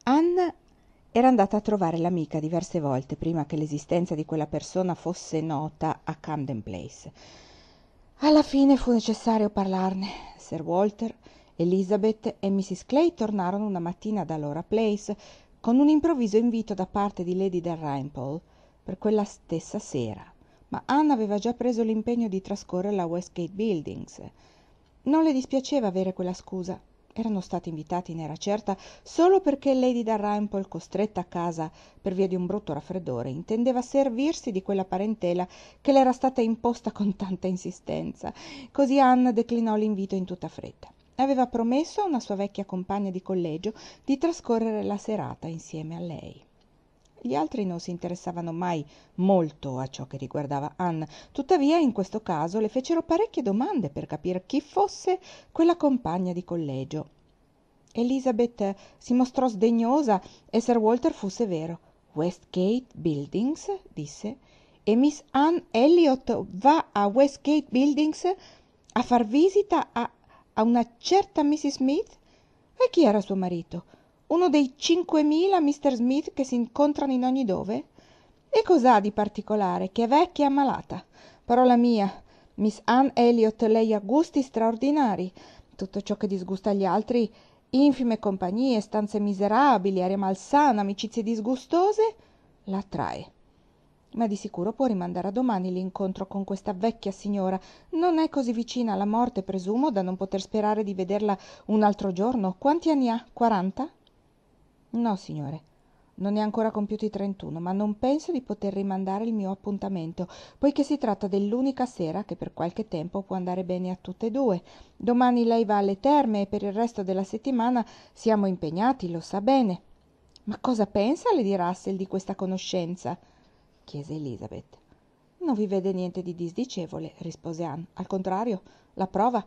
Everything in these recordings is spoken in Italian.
Anne era andata a trovare l'amica diverse volte prima che l'esistenza di quella persona fosse nota a Camden Place. Alla fine fu necessario parlarne. Sir Walter, Elizabeth e Mrs. Clay tornarono una mattina da Laura Place con un improvviso invito da parte di Lady Dalrymple per quella stessa sera, ma Anne aveva già preso l'impegno di trascorrerla a Westgate Buildings. Non le dispiaceva avere quella scusa. Erano stati invitati, ne era certa, solo perché Lady Dalrymple, costretta a casa per via di un brutto raffreddore, intendeva servirsi di quella parentela che le era stata imposta con tanta insistenza. Così Anne declinò l'invito in tutta fretta. Aveva promesso a una sua vecchia compagna di collegio di trascorrere la serata insieme a lei. Gli altri non si interessavano mai molto a ciò che riguardava Anne, tuttavia in questo caso le fecero parecchie domande per capire chi fosse quella compagna di collegio. Elizabeth si mostrò sdegnosa e Sir Walter fu severo. «Westgate Buildings?» disse. «E Miss Anne Elliot va a Westgate Buildings a far visita a una certa Mrs. Smith? E chi era suo marito? Uno dei 5.000 Mr. Smith che si incontrano in ogni dove? E cos'ha di particolare? Che è vecchia e ammalata. Parola mia, Miss Anne Elliot, lei ha gusti straordinari. Tutto ciò che disgusta gli altri, infime compagnie, stanze miserabili, aria malsana, amicizie disgustose, la attrae. Ma di sicuro può rimandare a domani l'incontro con questa vecchia signora. Non è così vicina alla morte, presumo, da non poter sperare di vederla un altro giorno. Quanti anni ha? 40? No, signore, non è ancora compiuti 31, ma non penso di poter rimandare il mio appuntamento, poiché si tratta dell'unica sera che per qualche tempo può andare bene a tutte e due. Domani lei va alle terme e per il resto della settimana siamo impegnati, lo sa bene. Ma cosa pensa Lady Russell di questa conoscenza? Chiese Elizabeth. Non vi vede niente di disdicevole, rispose Anne. Al contrario, la prova.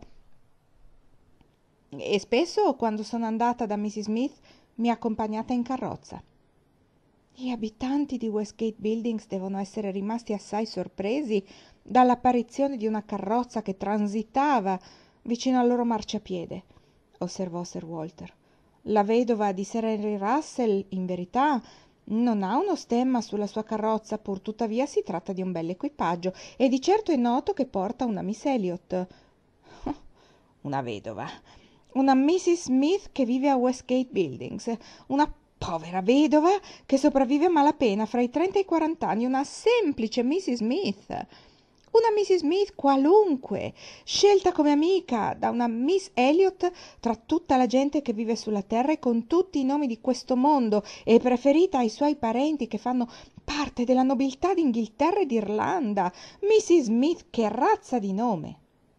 E spesso, quando sono andata da Mrs. Smith, mi ha accompagnata in carrozza. Gli abitanti di Westgate Buildings devono essere rimasti assai sorpresi dall'apparizione di una carrozza che transitava vicino al loro marciapiede, osservò Sir Walter. La vedova di Sir Henry Russell, in verità, non ha uno stemma sulla sua carrozza, pur tuttavia si tratta di un bell'equipaggio e di certo è noto che porta una Miss Elliot. Una vedova. Una Mrs. Smith che vive a Westgate Buildings. Una povera vedova che sopravvive a malapena fra i 30 e i 40 anni. Una semplice Mrs. Smith. Una Mrs. Smith qualunque, scelta come amica da una Miss Elliot tra tutta la gente che vive sulla terra e con tutti i nomi di questo mondo e preferita ai suoi parenti che fanno parte della nobiltà d'Inghilterra e d'Irlanda. Mrs. Smith, che razza di nome!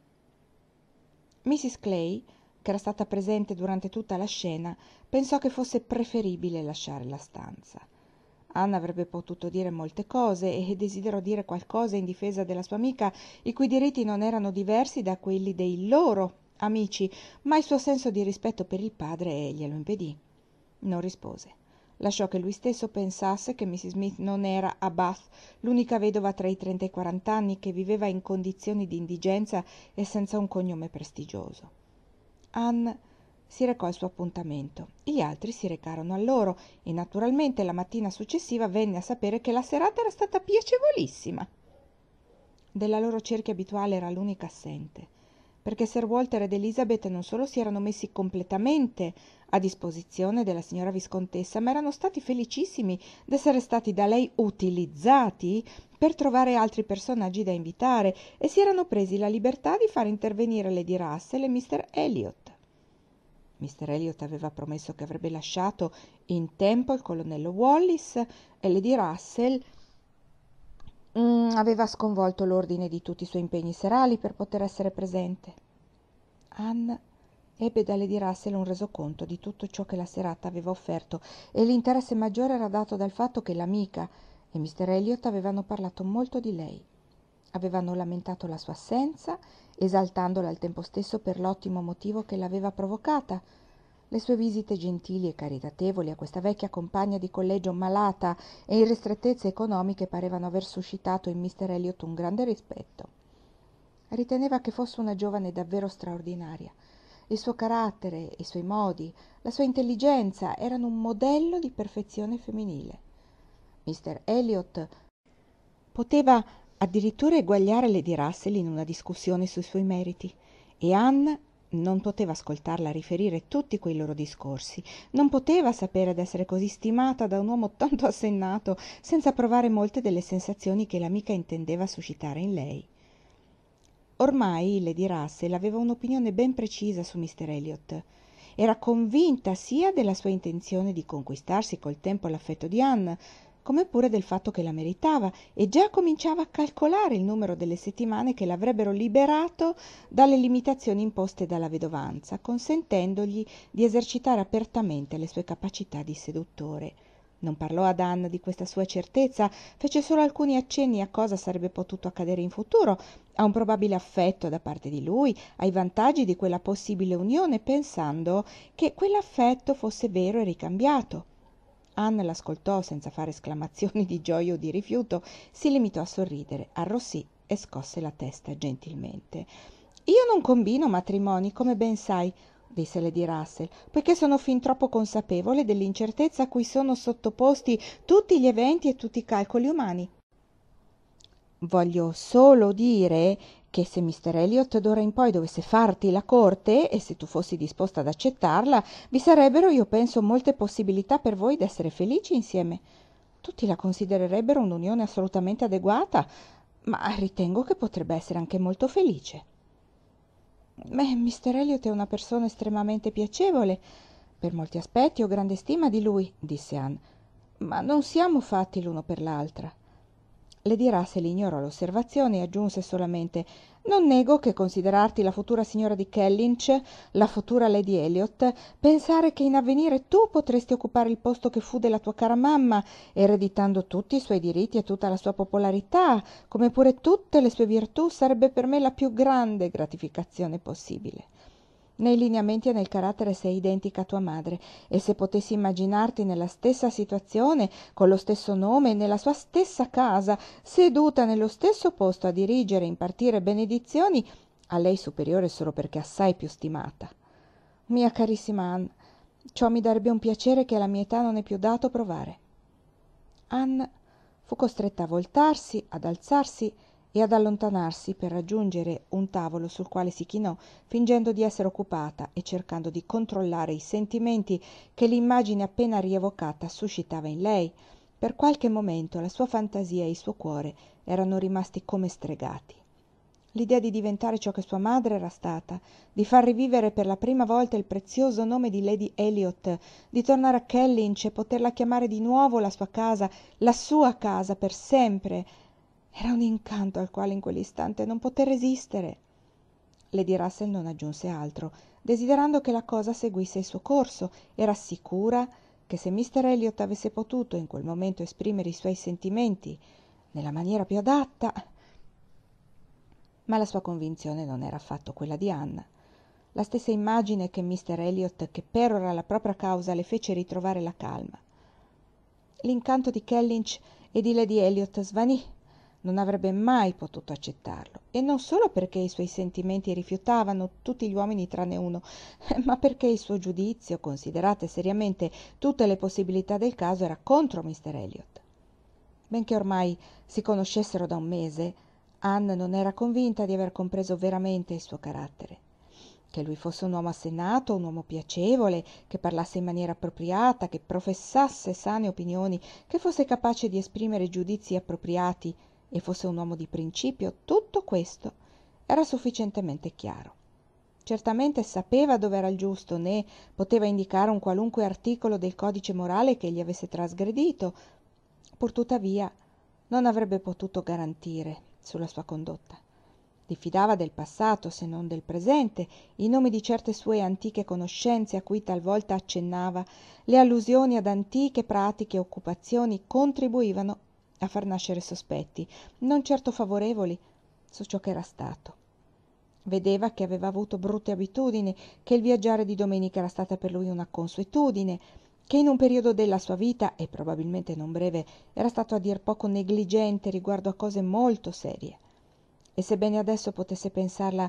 Mrs. Clay, che era stata presente durante tutta la scena, pensò che fosse preferibile lasciare la stanza. Anna avrebbe potuto dire molte cose e desiderò dire qualcosa in difesa della sua amica, i cui diritti non erano diversi da quelli dei loro amici, ma il suo senso di rispetto per il padre glielo impedì. Non rispose. Lasciò che lui stesso pensasse che Mrs. Smith non era a Bath l'unica vedova tra i 30 e i 40 anni che viveva in condizioni di indigenza e senza un cognome prestigioso. Anne si recò al suo appuntamento. Gli altri si recarono al loro e naturalmente la mattina successiva venne a sapere che la serata era stata piacevolissima. Della loro cerchia abituale era l'unica assente, perché Sir Walter ed Elizabeth non solo si erano messi completamente a disposizione della signora viscontessa, ma erano stati felicissimi d'essere stati da lei utilizzati per trovare altri personaggi da invitare e si erano presi la libertà di far intervenire Lady Russell e Mr. Elliot. Mr. Elliot aveva promesso che avrebbe lasciato in tempo il colonnello Wallis e Lady Russell aveva sconvolto l'ordine di tutti i suoi impegni serali per poter essere presente. Anne ebbe da Lady Russell un resoconto di tutto ciò che la serata aveva offerto e l'interesse maggiore era dato dal fatto che l'amica e Mr. Elliot avevano parlato molto di lei. Avevano lamentato la sua assenza, esaltandola al tempo stesso per l'ottimo motivo che l'aveva provocata. Le sue visite gentili e caritatevoli a questa vecchia compagna di collegio malata e in ristrettezze economiche parevano aver suscitato in Mr. Elliot un grande rispetto. Riteneva che fosse una giovane davvero straordinaria Il suo carattere, i suoi modi, la sua intelligenza erano un modello di perfezione femminile. Mr. Elliot poteva addirittura eguagliare Lady Russell in una discussione sui suoi meriti, e Anne non poteva ascoltarla riferire tutti quei loro discorsi, non poteva sapere d'essere così stimata da un uomo tanto assennato senza provare molte delle sensazioni che l'amica intendeva suscitare in lei. Ormai Lady Russell aveva un'opinione ben precisa su Mr. Elliot. Era convinta sia della sua intenzione di conquistarsi col tempo l'affetto di Anne, come pure del fatto che la meritava, e già cominciava a calcolare il numero delle settimane che l'avrebbero liberato dalle limitazioni imposte dalla vedovanza, consentendogli di esercitare apertamente le sue capacità di seduttore. Non parlò ad Anne di questa sua certezza, fece solo alcuni accenni a cosa sarebbe potuto accadere in futuro, a un probabile affetto da parte di lui, ai vantaggi di quella possibile unione, pensando che quell'affetto fosse vero e ricambiato. Anne l'ascoltò senza fare esclamazioni di gioia o di rifiuto, si limitò a sorridere, arrossì e scosse la testa gentilmente. «Io non combino matrimoni, come ben sai», disse Lady Russell, «poiché sono fin troppo consapevole dell'incertezza a cui sono sottoposti tutti gli eventi e tutti i calcoli umani. Voglio solo dire che se Mr. Elliot d'ora in poi dovesse farti la corte, e se tu fossi disposta ad accettarla, vi sarebbero, io penso, molte possibilità per voi d'essere felici insieme. Tutti la considererebbero un'unione assolutamente adeguata, ma ritengo che potrebbe essere anche molto felice». Mr. Elliot è una persona estremamente piacevole. Per molti aspetti ho grande stima di lui, disse Anne, ma non siamo fatti l'uno per l'altra. Lady Russell ignorò l'osservazione e aggiunse solamente: «Non nego che considerarti la futura signora di Kellynch, la futura Lady Elliot, pensare che in avvenire tu potresti occupare il posto che fu della tua cara mamma, ereditando tutti i suoi diritti e tutta la sua popolarità, come pure tutte le sue virtù, sarebbe per me la più grande gratificazione possibile. Nei lineamenti e nel carattere sei identica a tua madre, e se potessi immaginarti nella stessa situazione, con lo stesso nome, nella sua stessa casa, seduta nello stesso posto a dirigere e impartire benedizioni, a lei superiore solo perché assai più stimata. Mia carissima Anne, ciò mi darebbe un piacere che alla mia età non è più dato provare». Anne fu costretta a voltarsi, ad alzarsi e ad allontanarsi per raggiungere un tavolo sul quale si chinò, fingendo di essere occupata e cercando di controllare i sentimenti che l'immagine appena rievocata suscitava in lei. Per qualche momento la sua fantasia e il suo cuore erano rimasti come stregati. L'idea di diventare ciò che sua madre era stata, di far rivivere per la prima volta il prezioso nome di Lady Elliot, di tornare a Kellynch e poterla chiamare di nuovo la sua casa per sempre, era un incanto al quale in quell'istante non poté resistere. Lady Russell non aggiunse altro, desiderando che la cosa seguisse il suo corso. Era sicura che se Mr. Elliot avesse potuto in quel momento esprimere i suoi sentimenti nella maniera più adatta. Ma la sua convinzione non era affatto quella di Anne. La stessa immagine che Mr. Elliot, che perora la propria causa, le fece ritrovare la calma. L'incanto di Kellynch e di Lady Elliot svanì. Non avrebbe mai potuto accettarlo, e non solo perché i suoi sentimenti rifiutavano tutti gli uomini tranne uno, ma perché il suo giudizio, considerate seriamente tutte le possibilità del caso, era contro Mr. Elliot. Benché ormai si conoscessero da un mese, Anne non era convinta di aver compreso veramente il suo carattere. Che lui fosse un uomo assennato, un uomo piacevole, che parlasse in maniera appropriata, che professasse sane opinioni, che fosse capace di esprimere giudizi appropriati e fosse un uomo di principio, tutto questo era sufficientemente chiaro. Certamente sapeva dove era il giusto, né poteva indicare un qualunque articolo del codice morale che egli avesse trasgredito. Purtuttavia non avrebbe potuto garantire sulla sua condotta. Diffidava del passato, se non del presente, i nomi di certe sue antiche conoscenze a cui talvolta accennava, le allusioni ad antiche pratiche e occupazioni contribuivano a far nascere sospetti, non certo favorevoli, su ciò che era stato. Vedeva che aveva avuto brutte abitudini, che il viaggiare di domenica era stata per lui una consuetudine, che in un periodo della sua vita, e probabilmente non breve, era stato a dir poco negligente riguardo a cose molto serie. E sebbene adesso potesse pensarla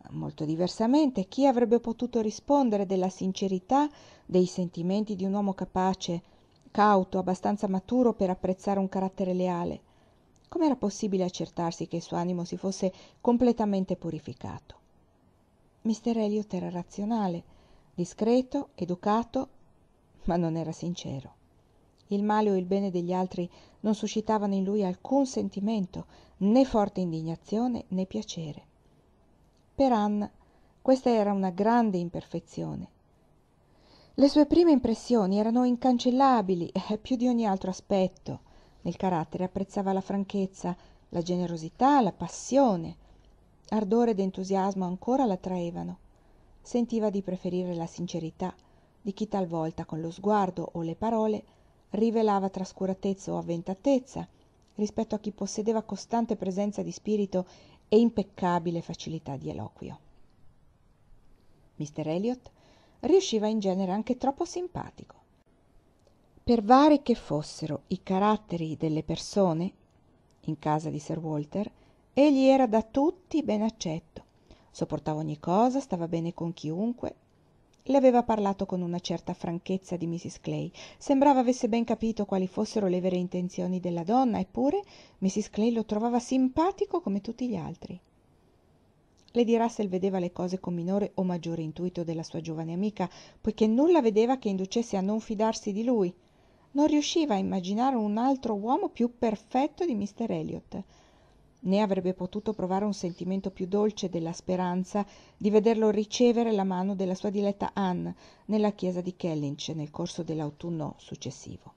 Molto diversamente, chi avrebbe potuto rispondere della sincerità dei sentimenti di un uomo capace, cauto, abbastanza maturo per apprezzare un carattere leale? Com'era possibile accertarsi che il suo animo si fosse completamente purificato? Mr. Elliot era razionale, discreto, educato, ma non era sincero. Il male o il bene degli altri non suscitavano in lui alcun sentimento, né forte indignazione né piacere. Per Anne questa era una grande imperfezione. Le sue prime impressioni erano incancellabili più di ogni altro aspetto. Nel carattere apprezzava la franchezza, la generosità, la passione. Ardore ed entusiasmo ancora l'attraevano. Sentiva di preferire la sincerità di chi talvolta con lo sguardo o le parole rivelava trascuratezza o avventatezza rispetto a chi possedeva costante presenza di spirito e impeccabile facilità di eloquio. Mr. Elliot riusciva in genere anche troppo simpatico. Per vari che fossero i caratteri delle persone in casa di Sir Walter, egli era da tutti ben accetto, sopportava ogni cosa, stava bene con chiunque. Le aveva parlato con una certa franchezza di Mrs. Clay. Sembrava avesse ben capito quali fossero le vere intenzioni della donna, eppure Mrs. Clay lo trovava simpatico come tutti gli altri. Lady Russell vedeva le cose con minore o maggiore intuito della sua giovane amica, poiché nulla vedeva che inducesse a non fidarsi di lui. Non riusciva a immaginare un altro uomo più perfetto di Mr. Elliot, né avrebbe potuto provare un sentimento più dolce della speranza di vederlo ricevere la mano della sua diletta Anne nella chiesa di Kellynch nel corso dell'autunno successivo.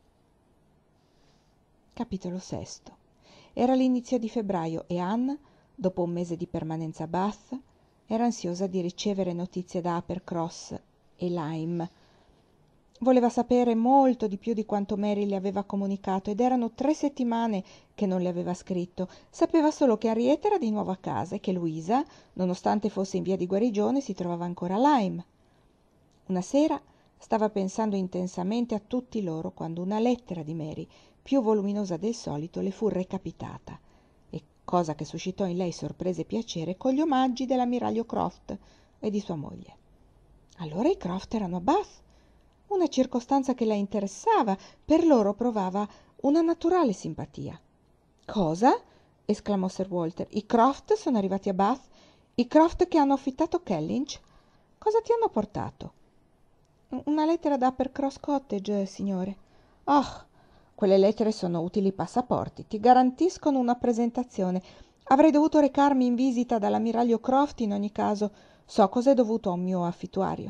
Capitolo 6. Era l'inizio di febbraio e Anne, dopo un mese di permanenza a Bath, era ansiosa di ricevere notizie da Uppercross e Lyme. Voleva sapere molto di più di quanto Mary le aveva comunicato ed erano 3 settimane che non le aveva scritto. Sapeva solo che Henrietta era di nuovo a casa e che Louisa, nonostante fosse in via di guarigione, si trovava ancora a Lyme. Una sera stava pensando intensamente a tutti loro quando una lettera di Mary, più voluminosa del solito, le fu recapitata, e cosa che suscitò in lei sorpresa e piacere, con gli omaggi dell'ammiraglio Croft e di sua moglie. Allora i Croft erano a Bath, una circostanza che la interessava, per loro provava una naturale simpatia. Cosa? Esclamò Sir Walter. I Croft sono arrivati a Bath? I Croft che hanno affittato Kellynch? Cosa ti hanno portato? Una lettera da Uppercross Cottage, signore. Oh, quelle lettere sono utili passaporti, ti garantiscono una presentazione. Avrei dovuto recarmi in visita dall'ammiraglio Croft in ogni caso. So cos'è dovuto a un mio affittuario.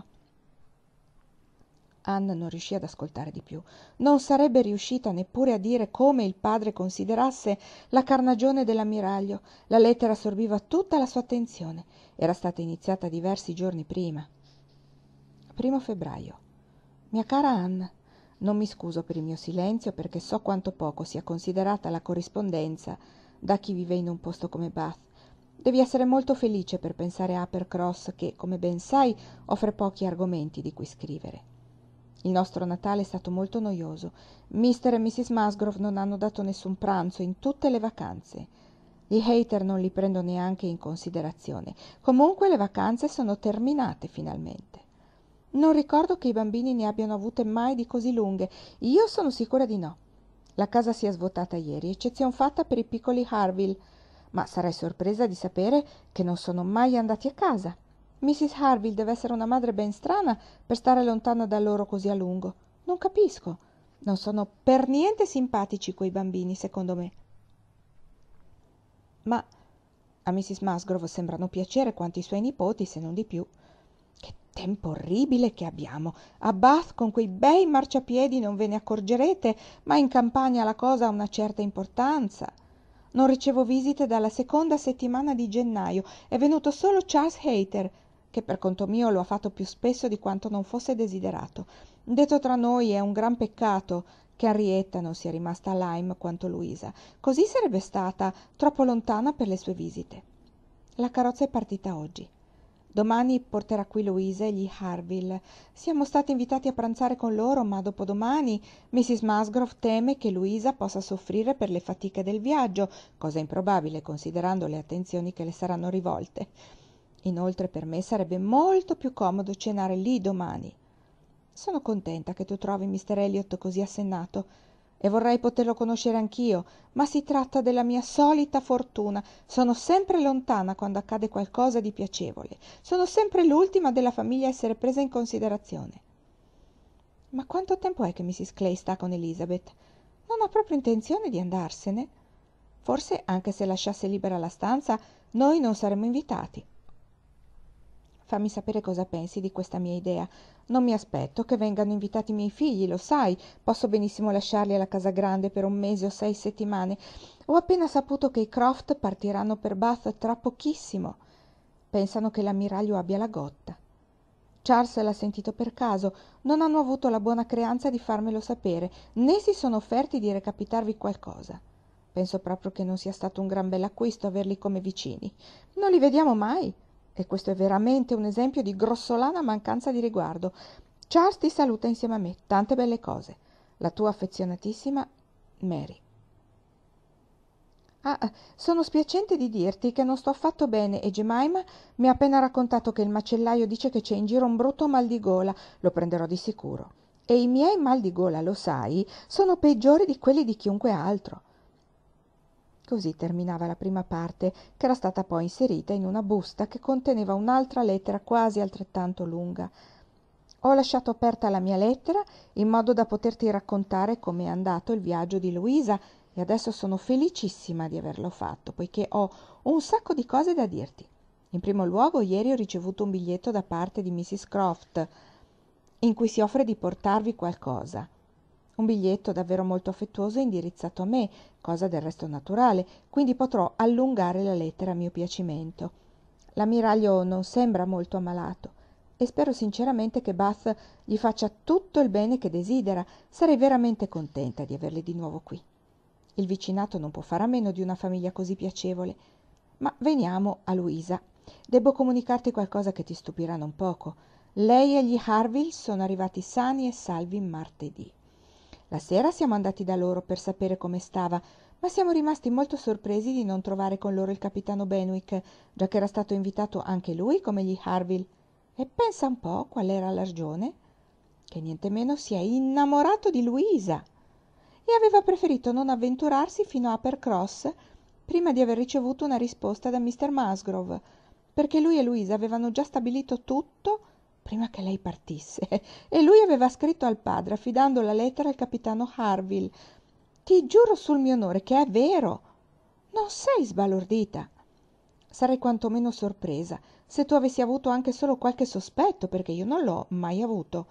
Anne non riuscì ad ascoltare di più. Non sarebbe riuscita neppure a dire come il padre considerasse la carnagione dell'ammiraglio. La lettera assorbiva tutta la sua attenzione. Era stata iniziata diversi giorni prima. 1 febbraio. Mia cara Anne, non mi scuso per il mio silenzio perché so quanto poco sia considerata la corrispondenza da chi vive in un posto come Bath. Devi essere molto felice per pensare a Uppercross che, come ben sai, offre pochi argomenti di cui scrivere. Il nostro Natale è stato molto noioso. Mr. e Mrs. Musgrove non hanno dato nessun pranzo in tutte le vacanze. Gli Hayter non li prendo neanche in considerazione. Comunque le vacanze sono terminate finalmente. Non ricordo che i bambini ne abbiano avute mai di così lunghe. Io sono sicura di no. La casa si è svuotata ieri, eccezion fatta per i piccoli Harville, ma sarei sorpresa di sapere che non sono mai andati a casa. Mrs. Harville deve essere una madre ben strana per stare lontana da loro così a lungo. Non capisco. Non sono per niente simpatici quei bambini, secondo me. Ma a Mrs. Musgrove sembrano piacere quanto i suoi nipoti, se non di più. Che tempo orribile che abbiamo. A Bath con quei bei marciapiedi non ve ne accorgerete, ma in campagna la cosa ha una certa importanza. Non ricevo visite dalla seconda settimana di gennaio. È venuto solo Charles Hayter, che per conto mio lo ha fatto più spesso di quanto non fosse desiderato. Detto tra noi, è un gran peccato che Henrietta non sia rimasta a Lyme quanto Louisa. Così sarebbe stata troppo lontana per le sue visite. La carrozza è partita oggi. Domani porterà qui Louisa e gli Harville. Siamo stati invitati a pranzare con loro, ma dopodomani Mrs. Musgrove teme che Louisa possa soffrire per le fatiche del viaggio, cosa improbabile considerando le attenzioni che le saranno rivolte. Inoltre per me sarebbe molto più comodo cenare lì domani. Sono contenta che tu trovi Mr. Elliot così assennato e vorrei poterlo conoscere anch'io, ma si tratta della mia solita fortuna. Sono sempre lontana quando accade qualcosa di piacevole. Sono sempre l'ultima della famiglia a essere presa in considerazione. Ma quanto tempo è che Mrs. Clay sta con Elizabeth? Non ha proprio intenzione di andarsene. Forse, anche se lasciasse libera la stanza, noi non saremmo invitati. Fammi sapere cosa pensi di questa mia idea. Non mi aspetto che vengano invitati i miei figli, lo sai. Posso benissimo lasciarli alla casa grande per 1 mese o 6 settimane. Ho appena saputo che i Croft partiranno per Bath tra pochissimo. Pensano che l'ammiraglio abbia la gotta. Charles l'ha sentito per caso, non hanno avuto la buona creanza di farmelo sapere, né si sono offerti di recapitarvi qualcosa. Penso proprio che non sia stato un gran bell'acquisto averli come vicini. Non li vediamo mai. E questo è veramente un esempio di grossolana mancanza di riguardo. Charles ti saluta insieme a me. Tante belle cose. La tua affezionatissima Mary. Sono spiacente di dirti che non sto affatto bene e Jemima mi ha appena raccontato che il macellaio dice che c'è in giro un brutto mal di gola. Lo prenderò di sicuro. E i miei mal di gola, lo sai, sono peggiori di quelli di chiunque altro. Così terminava la prima parte, che era stata poi inserita in una busta che conteneva un'altra lettera quasi altrettanto lunga. Ho lasciato aperta la mia lettera in modo da poterti raccontare come è andato il viaggio di Louisa e adesso sono felicissima di averlo fatto, poiché ho un sacco di cose da dirti. In primo luogo, ieri ho ricevuto un biglietto da parte di Mrs. Croft in cui si offre di portarvi qualcosa. Un biglietto davvero molto affettuoso indirizzato a me, cosa del resto naturale, quindi potrò allungare la lettera a mio piacimento. L'ammiraglio non sembra molto ammalato e spero sinceramente che Bath gli faccia tutto il bene che desidera. Sarei veramente contenta di averli di nuovo qui. Il vicinato non può fare a meno di una famiglia così piacevole. Ma veniamo a Louisa. Debbo comunicarti qualcosa che ti stupirà non poco. Lei e gli Harville sono arrivati sani e salvi martedì. La sera siamo andati da loro per sapere come stava, ma siamo rimasti molto sorpresi di non trovare con loro il capitano Benwick, già che era stato invitato anche lui come gli Harville. E pensa un po' qual era la ragione? Che niente meno si è innamorato di Louisa e aveva preferito non avventurarsi fino a Uppercross prima di aver ricevuto una risposta da Mr. Musgrove, perché lui e Louisa avevano già stabilito tutto prima che lei partisse, e lui aveva scritto al padre affidando la lettera al capitano Harville. Ti giuro sul mio onore che è vero. Non sei sbalordita? Sarei quantomeno sorpresa se tu avessi avuto anche solo qualche sospetto, perché io non l'ho mai avuto.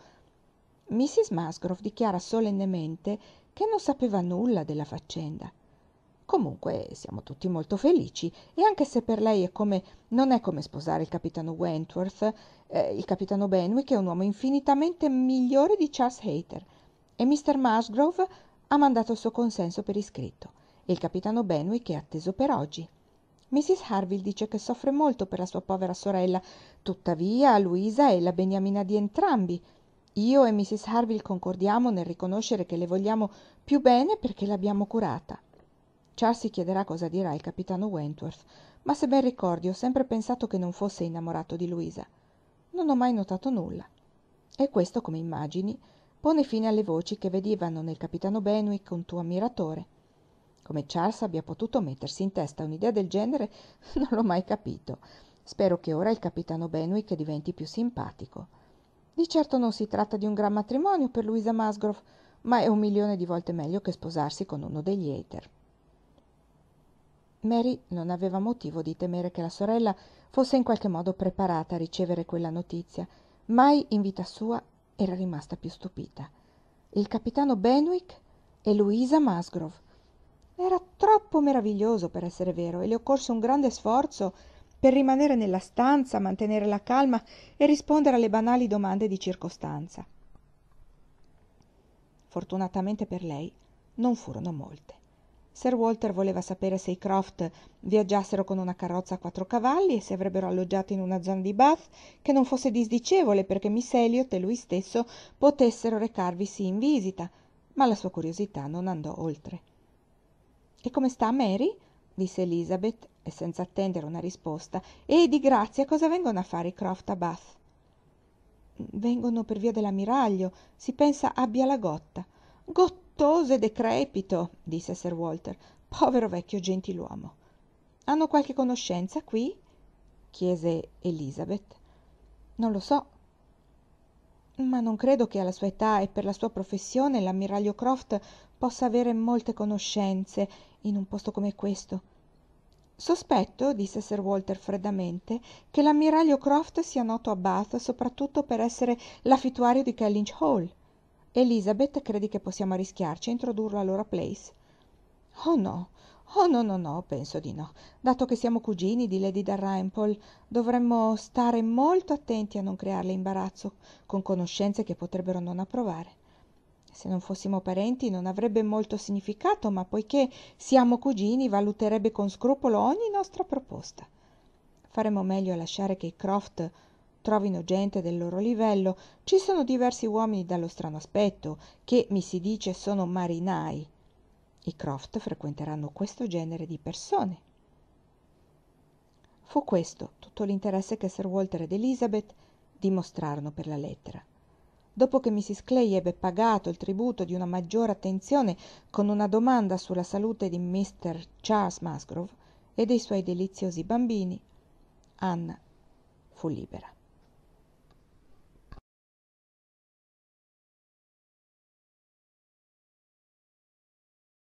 Mrs. Musgrove dichiara solennemente che non sapeva nulla della faccenda. Comunque siamo tutti molto felici, e anche se per lei non è come sposare il capitano Wentworth, il capitano Benwick è un uomo infinitamente migliore di Charles Hayter, e Mr. Musgrove ha mandato il suo consenso per iscritto, e il capitano Benwick è atteso per oggi. Mrs. Harville dice che soffre molto per la sua povera sorella, tuttavia Louisa è la beniamina di entrambi. Io e Mrs. Harville concordiamo nel riconoscere che le vogliamo più bene perché l'abbiamo curata. Charles si chiederà cosa dirà il capitano Wentworth, ma se ben ricordi ho sempre pensato che non fosse innamorato di Louisa. Non ho mai notato nulla. E questo, come immagini, pone fine alle voci che vedevano nel capitano Benwick un tuo ammiratore. Come Charles abbia potuto mettersi in testa un'idea del genere non l'ho mai capito. Spero che ora il capitano Benwick diventi più simpatico. Di certo non si tratta di un gran matrimonio per Louisa Musgrove, ma è 1.000.000 di volte meglio che sposarsi con uno degli Hayter. Mary non aveva motivo di temere che la sorella fosse in qualche modo preparata a ricevere quella notizia. Mai in vita sua era rimasta più stupita. Il capitano Benwick e Louisa Musgrove. Era troppo meraviglioso per essere vero, e le occorse un grande sforzo per rimanere nella stanza, mantenere la calma e rispondere alle banali domande di circostanza. Fortunatamente per lei non furono molte. Sir Walter voleva sapere se i Croft viaggiassero con una carrozza a 4 cavalli e se avrebbero alloggiato in una zona di Bath che non fosse disdicevole perché Miss Elliot e lui stesso potessero recarvisi in visita, ma la sua curiosità non andò oltre. «E come sta Mary?» disse Elizabeth, e senza attendere una risposta. «E di grazia cosa vengono a fare i Croft a Bath?» «Vengono per via dell'ammiraglio. Si pensa abbia la gotta». «Gottoso e decrepito», disse Sir Walter. «Povero vecchio gentiluomo». «Hanno qualche conoscenza qui?» chiese Elizabeth. «Non lo so, ma non credo che alla sua età e per la sua professione l'ammiraglio Croft possa avere molte conoscenze in un posto come questo». «Sospetto», disse Sir Walter freddamente, «che l'ammiraglio Croft sia noto a Bath soprattutto per essere l'affittuario di Kellynch Hall. Elizabeth, credi che possiamo arrischiarci a introdurlo a Laura Place?» «Oh no, oh no, no, no, penso di no. Dato che siamo cugini di Lady Dalrymple, dovremmo stare molto attenti a non crearle imbarazzo con conoscenze che potrebbero non approvare. Se non fossimo parenti non avrebbe molto significato, ma poiché siamo cugini valuterebbe con scrupolo ogni nostra proposta. Faremmo meglio a lasciare che i Croft trovino gente del loro livello. Ci sono diversi uomini dallo strano aspetto, che mi si dice sono marinai. I Croft frequenteranno questo genere di persone». Fu questo tutto l'interesse che Sir Walter ed Elizabeth dimostrarono per la lettera. Dopo che Mrs. Clay ebbe pagato il tributo di una maggiore attenzione con una domanda sulla salute di Mr. Charles Musgrove e dei suoi deliziosi bambini, Anna fu libera.